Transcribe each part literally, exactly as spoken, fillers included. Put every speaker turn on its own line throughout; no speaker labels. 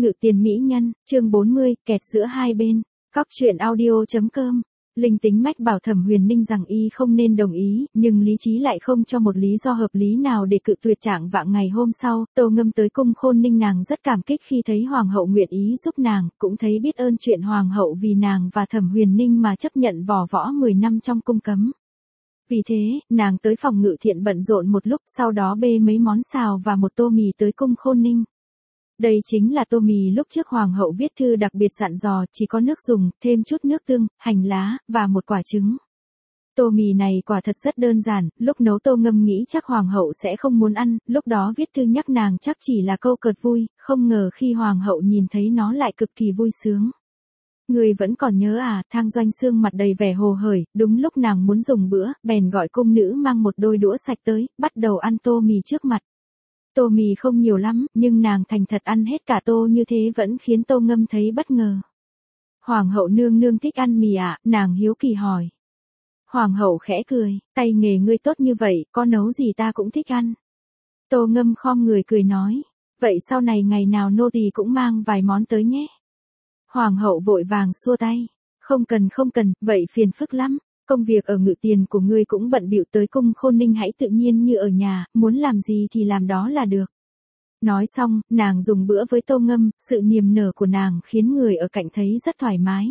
Ngự tiền mỹ nhân, chương bốn mươi, kẹt giữa hai bên. Cóc truyện audio.com. Linh tính mách bảo Thẩm Huyền Ninh rằng y không nên đồng ý, nhưng lý trí lại không cho một lý do hợp lý nào để cự tuyệt. Trạng vạng ngày hôm sau, Tô Ngâm tới cung Khôn Ninh, nàng rất cảm kích khi thấy hoàng hậu nguyện ý giúp nàng, cũng thấy biết ơn chuyện hoàng hậu vì nàng và Thẩm Huyền Ninh mà chấp nhận vò võ mười năm trong cung cấm. Vì thế, nàng tới phòng ngự thiện bận rộn một lúc, sau đó bê mấy món xào và một tô mì tới cung Khôn Ninh. Đây chính là tô mì lúc trước hoàng hậu viết thư đặc biệt dặn dò, chỉ có nước dùng, thêm chút nước tương, hành lá, và một quả trứng. Tô mì này quả thật rất đơn giản, lúc nấu Tô Ngâm nghĩ chắc hoàng hậu sẽ không muốn ăn, lúc đó viết thư nhắc nàng chắc chỉ là câu cợt vui, không ngờ khi hoàng hậu nhìn thấy nó lại cực kỳ vui sướng. Người vẫn còn nhớ à? Thang Doanh Sương mặt đầy vẻ hồ hởi, đúng lúc nàng muốn dùng bữa, bèn gọi cung nữ mang một đôi đũa sạch tới, bắt đầu ăn tô mì trước mặt. Tô mì không nhiều lắm, nhưng nàng thành thật ăn hết cả tô như thế vẫn khiến Tô Ngâm thấy bất ngờ. Hoàng hậu nương nương thích ăn mì ạ? Nàng hiếu kỳ hỏi. Hoàng hậu khẽ cười, tay nghề ngươi tốt như vậy, có nấu gì ta cũng thích ăn. Tô Ngâm khom người cười nói, vậy sau này ngày nào nô tỳ cũng mang vài món tới nhé. Hoàng hậu vội vàng xua tay, không cần không cần, vậy phiền phức lắm. Công việc ở ngự tiền của ngươi cũng bận bịu, tới cung Khôn Ninh hãy tự nhiên như ở nhà, muốn làm gì thì làm đó là được. Nói xong, nàng dùng bữa với Tô Ngâm, sự niềm nở của nàng khiến người ở cạnh thấy rất thoải mái.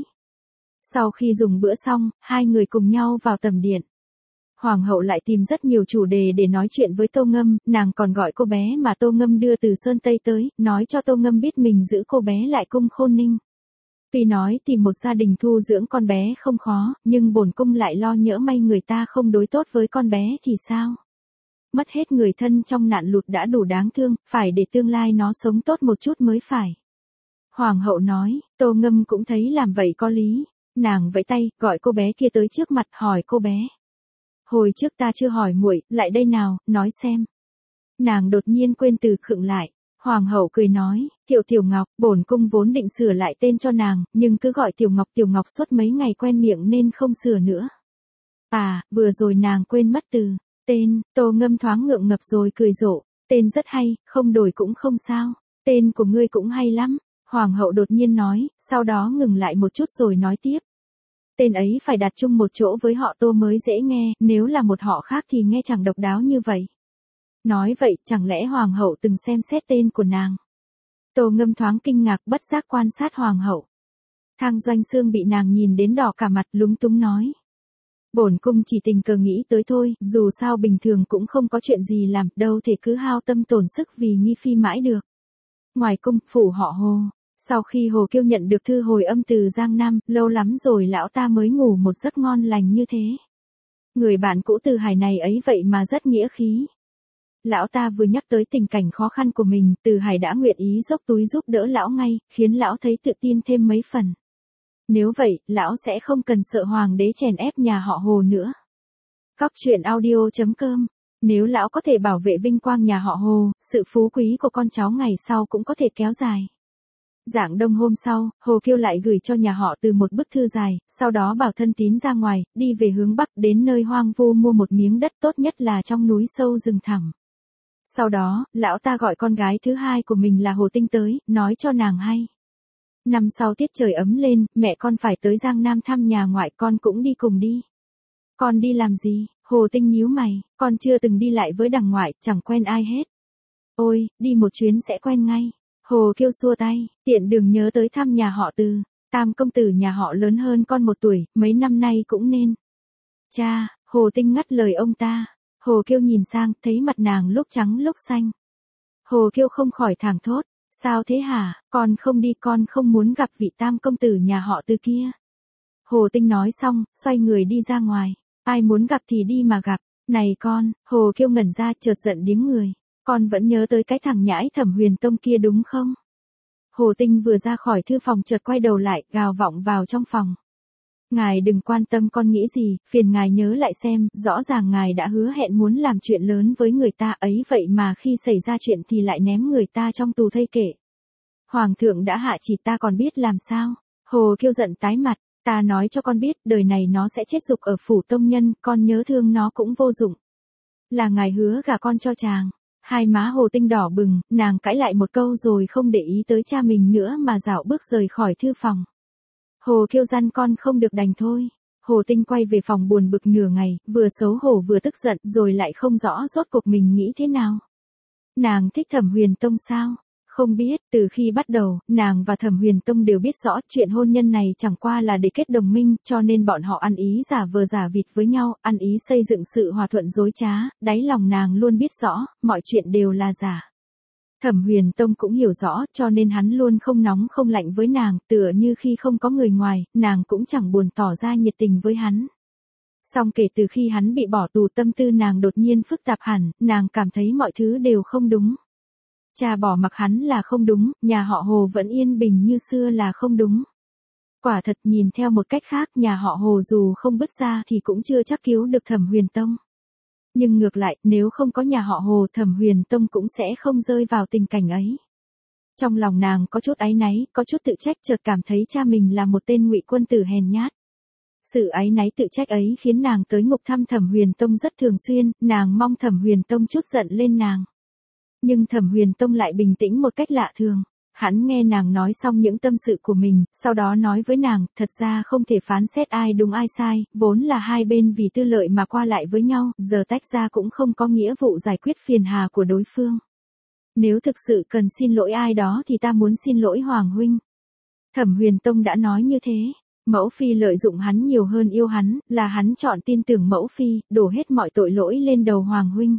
Sau khi dùng bữa xong, hai người cùng nhau vào tầm điện. Hoàng hậu lại tìm rất nhiều chủ đề để nói chuyện với Tô Ngâm, nàng còn gọi cô bé mà Tô Ngâm đưa từ Sơn Tây tới, nói cho Tô Ngâm biết mình giữ cô bé lại cung Khôn Ninh. Tuy nói tìm một gia đình thu dưỡng con bé không khó, nhưng bổn cung lại lo nhỡ may người ta không đối tốt với con bé thì sao? Mất hết người thân trong nạn lụt đã đủ đáng thương, phải để tương lai nó sống tốt một chút mới phải. Hoàng hậu nói, Tô Ngâm cũng thấy làm vậy có lý. Nàng vẫy tay, gọi cô bé kia tới trước mặt, hỏi cô bé. Hồi trước ta chưa hỏi muội, lại đây nào, nói xem. Nàng đột nhiên quên từ khựng lại. Hoàng hậu cười nói, Tiểu Tiểu Ngọc, bổn cung vốn định sửa lại tên cho nàng, nhưng cứ gọi Tiểu Ngọc Tiểu Ngọc suốt mấy ngày quen miệng nên không sửa nữa. À, vừa rồi nàng quên mất từ tên. Tô Ngâm thoáng ngượng ngập rồi cười rộ, tên rất hay, không đổi cũng không sao, tên của ngươi cũng hay lắm. Hoàng hậu đột nhiên nói, sau đó ngừng lại một chút rồi nói tiếp. Tên ấy phải đặt chung một chỗ với họ Tô mới dễ nghe, nếu là một họ khác thì nghe chẳng độc đáo như vậy. Nói vậy, chẳng lẽ hoàng hậu từng xem xét tên của nàng? Tô Ngâm thoáng kinh ngạc, bất giác quan sát hoàng hậu. Thang Doanh Sương bị nàng nhìn đến đỏ cả mặt, lúng túng nói. Bổn cung chỉ tình cờ nghĩ tới thôi, dù sao bình thường cũng không có chuyện gì làm, đâu thể cứ hao tâm tổn sức vì nghi phi mãi được. Ngoài cung, phủ họ Hồ. Sau khi Hồ Kiêu nhận được thư hồi âm từ Giang Nam, lâu lắm rồi lão ta mới ngủ một giấc ngon lành như thế. Người bạn cũ Từ Hải này ấy vậy mà rất nghĩa khí. Lão ta vừa nhắc tới tình cảnh khó khăn của mình, Từ Hải đã nguyện ý dốc túi giúp đỡ lão ngay, khiến lão thấy tự tin thêm mấy phần. Nếu vậy, lão sẽ không cần sợ hoàng đế chèn ép nhà họ Hồ nữa. Cóc truyện audio.com. Nếu lão có thể bảo vệ vinh quang nhà họ Hồ, sự phú quý của con cháu ngày sau cũng có thể kéo dài. Rạng đông hôm sau, Hồ Kiêu lại gửi cho nhà họ Từ một bức thư dài, sau đó bảo thân tín ra ngoài, đi về hướng Bắc đến nơi hoang vu mua một miếng đất, tốt nhất là trong núi sâu rừng thẳm. Sau đó, lão ta gọi con gái thứ hai của mình là Hồ Tinh tới, nói cho nàng hay. Năm sau tiết trời ấm lên, mẹ con phải tới Giang Nam thăm nhà ngoại, con cũng đi cùng đi. Con đi làm gì? Hồ Tinh nhíu mày, con chưa từng đi lại với đằng ngoại, chẳng quen ai hết. Ôi, đi một chuyến sẽ quen ngay. Hồ Kiêu xua tay, tiện đừng nhớ tới thăm nhà họ Từ. Tam công tử nhà họ lớn hơn con một tuổi, mấy năm nay cũng nên. Cha, Hồ Tinh ngắt lời ông ta. Hồ Kiêu nhìn sang, thấy mặt nàng lúc trắng lúc xanh. Hồ Kiêu không khỏi thảng thốt, sao thế hả, con không đi, con không muốn gặp vị tam công tử nhà họ Từ kia. Hồ Tinh nói xong, xoay người đi ra ngoài, ai muốn gặp thì đi mà gặp, này con, Hồ Kiêu ngẩn ra chợt giận điếng người, con vẫn nhớ tới cái thằng nhãi Thẩm Huyền Tông kia đúng không? Hồ Tinh vừa ra khỏi thư phòng chợt quay đầu lại, gào vọng vào trong phòng. Ngài đừng quan tâm con nghĩ gì, phiền ngài nhớ lại xem, rõ ràng ngài đã hứa hẹn muốn làm chuyện lớn với người ta ấy, vậy mà khi xảy ra chuyện thì lại ném người ta trong tù thây kể. Hoàng thượng đã hạ chỉ, ta còn biết làm sao? Hồ Kiêu giận tái mặt, ta nói cho con biết, đời này nó sẽ chết dục ở phủ tông nhân, con nhớ thương nó cũng vô dụng. Là ngài hứa gả con cho chàng. Hai má Hồ Tinh đỏ bừng, nàng cãi lại một câu rồi không để ý tới cha mình nữa mà dạo bước rời khỏi thư phòng. Hồ Kiêu gian con không được đành thôi. Hồ Tinh quay về phòng buồn bực nửa ngày, vừa xấu hổ vừa tức giận rồi lại không rõ rốt cuộc mình nghĩ thế nào. Nàng thích Thẩm Huyền Tông sao? Không biết, từ khi bắt đầu, nàng và Thẩm Huyền Tông đều biết rõ chuyện hôn nhân này chẳng qua là để kết đồng minh, cho nên bọn họ ăn ý giả vờ giả vịt với nhau, ăn ý xây dựng sự hòa thuận dối trá, đáy lòng nàng luôn biết rõ, mọi chuyện đều là giả. Thẩm Huyền Tông cũng hiểu rõ, cho nên hắn luôn không nóng không lạnh với nàng, tựa như khi không có người ngoài, nàng cũng chẳng buồn tỏ ra nhiệt tình với hắn. Song kể từ khi hắn bị bỏ tù tâm tư nàng đột nhiên phức tạp hẳn, nàng cảm thấy mọi thứ đều không đúng. Cha bỏ mặc hắn là không đúng, nhà họ Hồ vẫn yên bình như xưa là không đúng. Quả thật nhìn theo một cách khác nhà họ Hồ dù không bứt ra thì cũng chưa chắc cứu được Thẩm Huyền Tông. Nhưng ngược lại, nếu không có nhà họ Hồ Thẩm Huyền Tông cũng sẽ không rơi vào tình cảnh ấy. Trong lòng nàng có chút áy náy, có chút tự trách chợt cảm thấy cha mình là một tên ngụy quân tử hèn nhát. Sự áy náy tự trách ấy khiến nàng tới ngục thăm Thẩm Huyền Tông rất thường xuyên, nàng mong Thẩm Huyền Tông chút giận lên nàng. Nhưng Thẩm Huyền Tông lại bình tĩnh một cách lạ thường. Hắn nghe nàng nói xong những tâm sự của mình, sau đó nói với nàng, thật ra không thể phán xét ai đúng ai sai, vốn là hai bên vì tư lợi mà qua lại với nhau, giờ tách ra cũng không có nghĩa vụ giải quyết phiền hà của đối phương. Nếu thực sự cần xin lỗi ai đó thì ta muốn xin lỗi Hoàng huynh. Thẩm Huyền Tông đã nói như thế. Mẫu phi lợi dụng hắn nhiều hơn yêu hắn, là hắn chọn tin tưởng mẫu phi, đổ hết mọi tội lỗi lên đầu Hoàng huynh.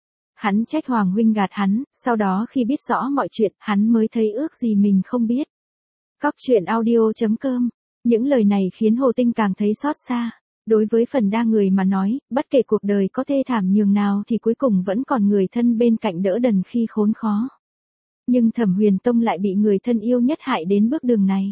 Hắn trách Hoàng huynh gạt hắn, sau đó khi biết rõ mọi chuyện, hắn mới thấy ước gì mình không biết. Cóc truyện audio chấm com. Những lời này khiến Hồ Tinh càng thấy xót xa. Đối với phần đa người mà nói, bất kể cuộc đời có thê thảm nhường nào thì cuối cùng vẫn còn người thân bên cạnh đỡ đần khi khốn khó. Nhưng Thẩm Huyền Tông lại bị người thân yêu nhất hại đến bước đường này.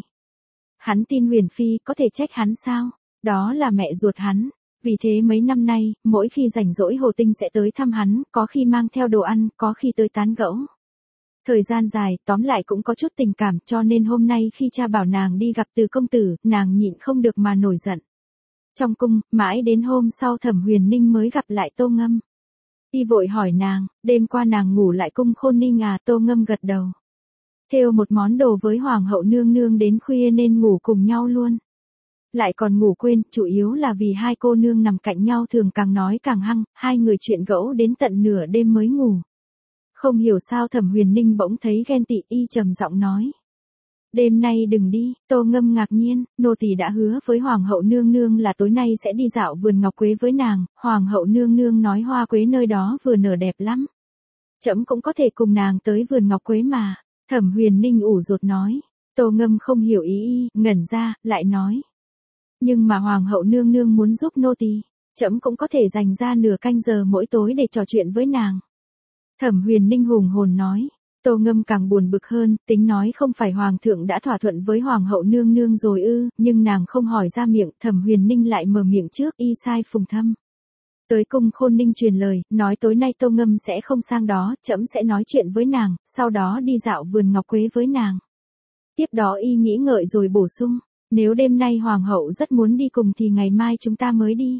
Hắn tin Huyền Phi, có thể trách hắn sao? Đó là mẹ ruột hắn. Vì thế mấy năm nay, mỗi khi rảnh rỗi Hồ Tinh sẽ tới thăm hắn, có khi mang theo đồ ăn, có khi tới tán gẫu. Thời gian dài, tóm lại cũng có chút tình cảm, cho nên hôm nay khi cha bảo nàng đi gặp Từ công tử, nàng nhịn không được mà nổi giận. Trong cung, mãi đến hôm sau Thẩm Huyền Ninh mới gặp lại Tô Ngâm. Y vội hỏi nàng, đêm qua nàng ngủ lại cung Khôn Ninh à? Tô Ngâm gật đầu. Thêu một món đồ với Hoàng hậu nương nương đến khuya nên ngủ cùng nhau luôn. Lại còn ngủ quên, chủ yếu là vì hai cô nương nằm cạnh nhau thường càng nói càng hăng, hai người chuyện gẫu đến tận nửa đêm mới ngủ. Không hiểu sao Thẩm Huyền Ninh bỗng thấy ghen tị, y trầm giọng nói. Đêm nay đừng đi. Tô Ngâm ngạc nhiên, nô tỳ đã hứa với Hoàng hậu nương nương là tối nay sẽ đi dạo vườn ngọc quế với nàng, Hoàng hậu nương nương nói hoa quế nơi đó vừa nở đẹp lắm. Trẫm cũng có thể cùng nàng tới vườn ngọc quế mà. Thẩm Huyền Ninh ủ rột nói. Tô Ngâm không hiểu ý y, ngẩn ra, lại nói. Nhưng mà Hoàng hậu nương nương muốn giúp nô tỳ, trẫm cũng có thể dành ra nửa canh giờ mỗi tối để trò chuyện với nàng. Thẩm Huyền Ninh hùng hồn nói. Tô Ngâm càng buồn bực hơn, tính nói không phải Hoàng thượng đã thỏa thuận với Hoàng hậu nương nương rồi ư, nhưng nàng không hỏi ra miệng, Thẩm Huyền Ninh lại mở miệng trước, y sai Phùng Thâm. Tới cung Khôn Ninh truyền lời, nói tối nay Tô Ngâm sẽ không sang đó, trẫm sẽ nói chuyện với nàng, sau đó đi dạo vườn ngọc quế với nàng. Tiếp đó y nghĩ ngợi rồi bổ sung, nếu đêm nay Hoàng hậu rất muốn đi cùng thì ngày mai chúng ta mới đi.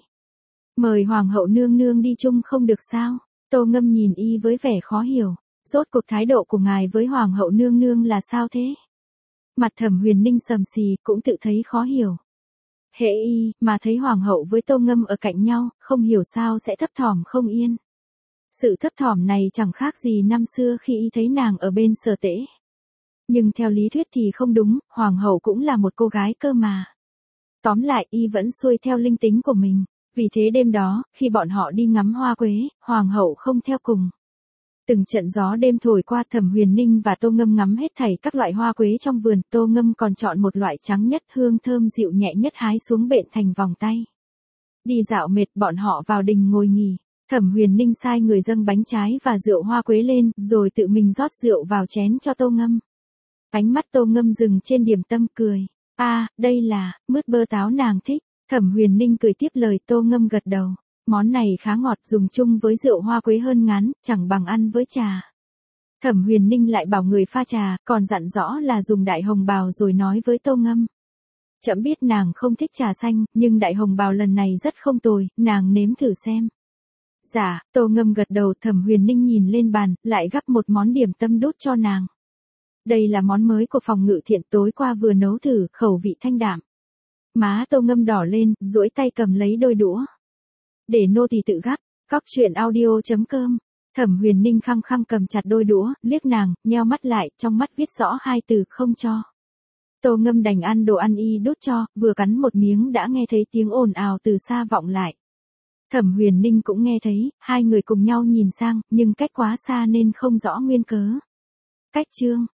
Mời Hoàng hậu nương nương đi chung không được sao? Tô Ngâm nhìn y với vẻ khó hiểu. Rốt cuộc thái độ của ngài với Hoàng hậu nương nương là sao thế? Mặt Thẩm Huyền Ninh sầm xì, cũng tự thấy khó hiểu. Hễ y, mà thấy Hoàng hậu với Tô Ngâm ở cạnh nhau, không hiểu sao sẽ thấp thỏm không yên. Sự thấp thỏm này chẳng khác gì năm xưa khi y thấy nàng ở bên Sở Tễ. Nhưng theo lý thuyết thì không đúng, Hoàng hậu cũng là một cô gái cơ mà. Tóm lại y vẫn xuôi theo linh tính của mình. Vì thế đêm đó, khi bọn họ đi ngắm hoa quế, Hoàng hậu không theo cùng. Từng trận gió đêm thổi qua, Thẩm Huyền Ninh và Tô Ngâm ngắm hết thảy các loại hoa quế trong vườn, Tô Ngâm còn chọn một loại trắng nhất, hương thơm dịu nhẹ nhất hái xuống bện thành vòng tay. Đi dạo mệt, bọn họ vào đình ngồi nghỉ. Thẩm Huyền Ninh sai người dâng bánh trái và rượu hoa quế lên, rồi tự mình rót rượu vào chén cho Tô Ngâm. Ánh mắt Tô Ngâm dừng trên điểm tâm, cười. A, à, đây là mứt bơ táo nàng thích. Thẩm Huyền Ninh cười tiếp lời, Tô Ngâm gật đầu. Món này khá ngọt, dùng chung với rượu hoa quế hơn ngán, chẳng bằng ăn với trà. Thẩm Huyền Ninh lại bảo người pha trà, còn dặn rõ là dùng đại hồng bào rồi nói với Tô Ngâm. Trẫm biết nàng không thích trà xanh, nhưng đại hồng bào lần này rất không tồi, nàng nếm thử xem. Dạ, Tô Ngâm gật đầu. Thẩm Huyền Ninh nhìn lên bàn, lại gắp một món điểm tâm đút cho nàng. Đây là món mới của phòng Ngự Thiện, tối qua vừa nấu thử, khẩu vị thanh đạm. Má Tô Ngâm đỏ lên, duỗi tay cầm lấy đôi đũa. Để nô tỳ tự gắp. Cóc truyện audio chấm com. Thẩm Huyền Ninh khăng khăng cầm chặt đôi đũa, liếc nàng, nheo mắt lại, trong mắt viết rõ hai từ không cho. Tô Ngâm đành ăn đồ ăn y đút cho, vừa cắn một miếng đã nghe thấy tiếng ồn ào từ xa vọng lại. Thẩm Huyền Ninh cũng nghe thấy, hai người cùng nhau nhìn sang, nhưng cách quá xa nên không rõ nguyên cớ. Cách chương